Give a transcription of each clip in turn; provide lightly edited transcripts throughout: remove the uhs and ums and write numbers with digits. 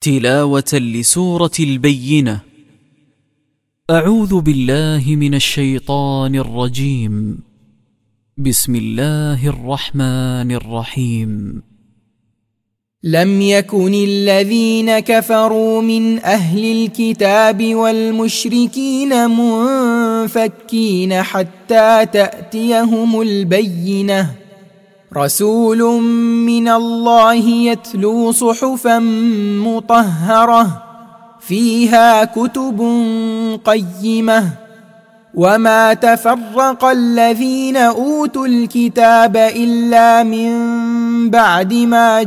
تلاوة لسورة البينة. أعوذ بالله من الشيطان الرجيم. بسم الله الرحمن الرحيم. لم يكن الذين كفروا من أهل الكتاب والمشركين منفكين حتى تأتيهم البينة، رسول من الله يتلو صحفا مطهرة فيها كتب قيمة. وما تفرق الذين أوتوا الكتاب إلا من بعد ما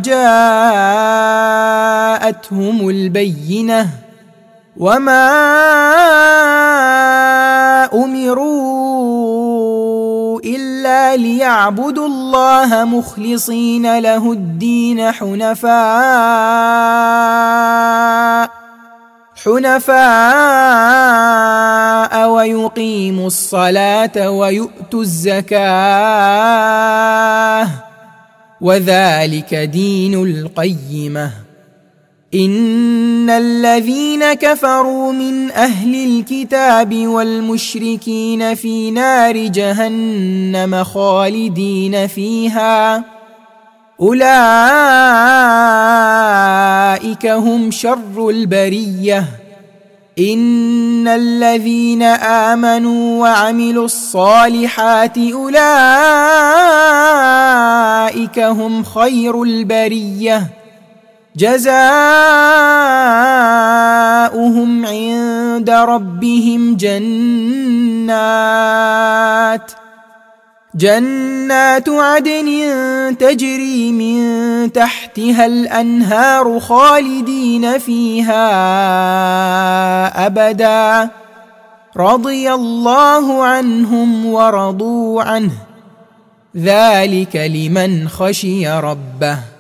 جاءتهم البينة، وما أمروا إلا ليعبدوا الله مخلصين له الدين حنفاء ويقيموا الصلاة ويؤتوا الزكاة، وذلك دين القيمة. إن الذين كفروا من أهل الكتاب والمشركين في نار جهنم خالدين فيها، أولئك هم شر البرية. إن الذين آمنوا وعملوا الصالحات أولئك هم خير البرية، جزاؤهم عند ربهم جنات عدن تجري من تحتها الأنهار خالدين فيها أبدا، رضي الله عنهم ورضوا عنه، ذلك لمن خشي ربه.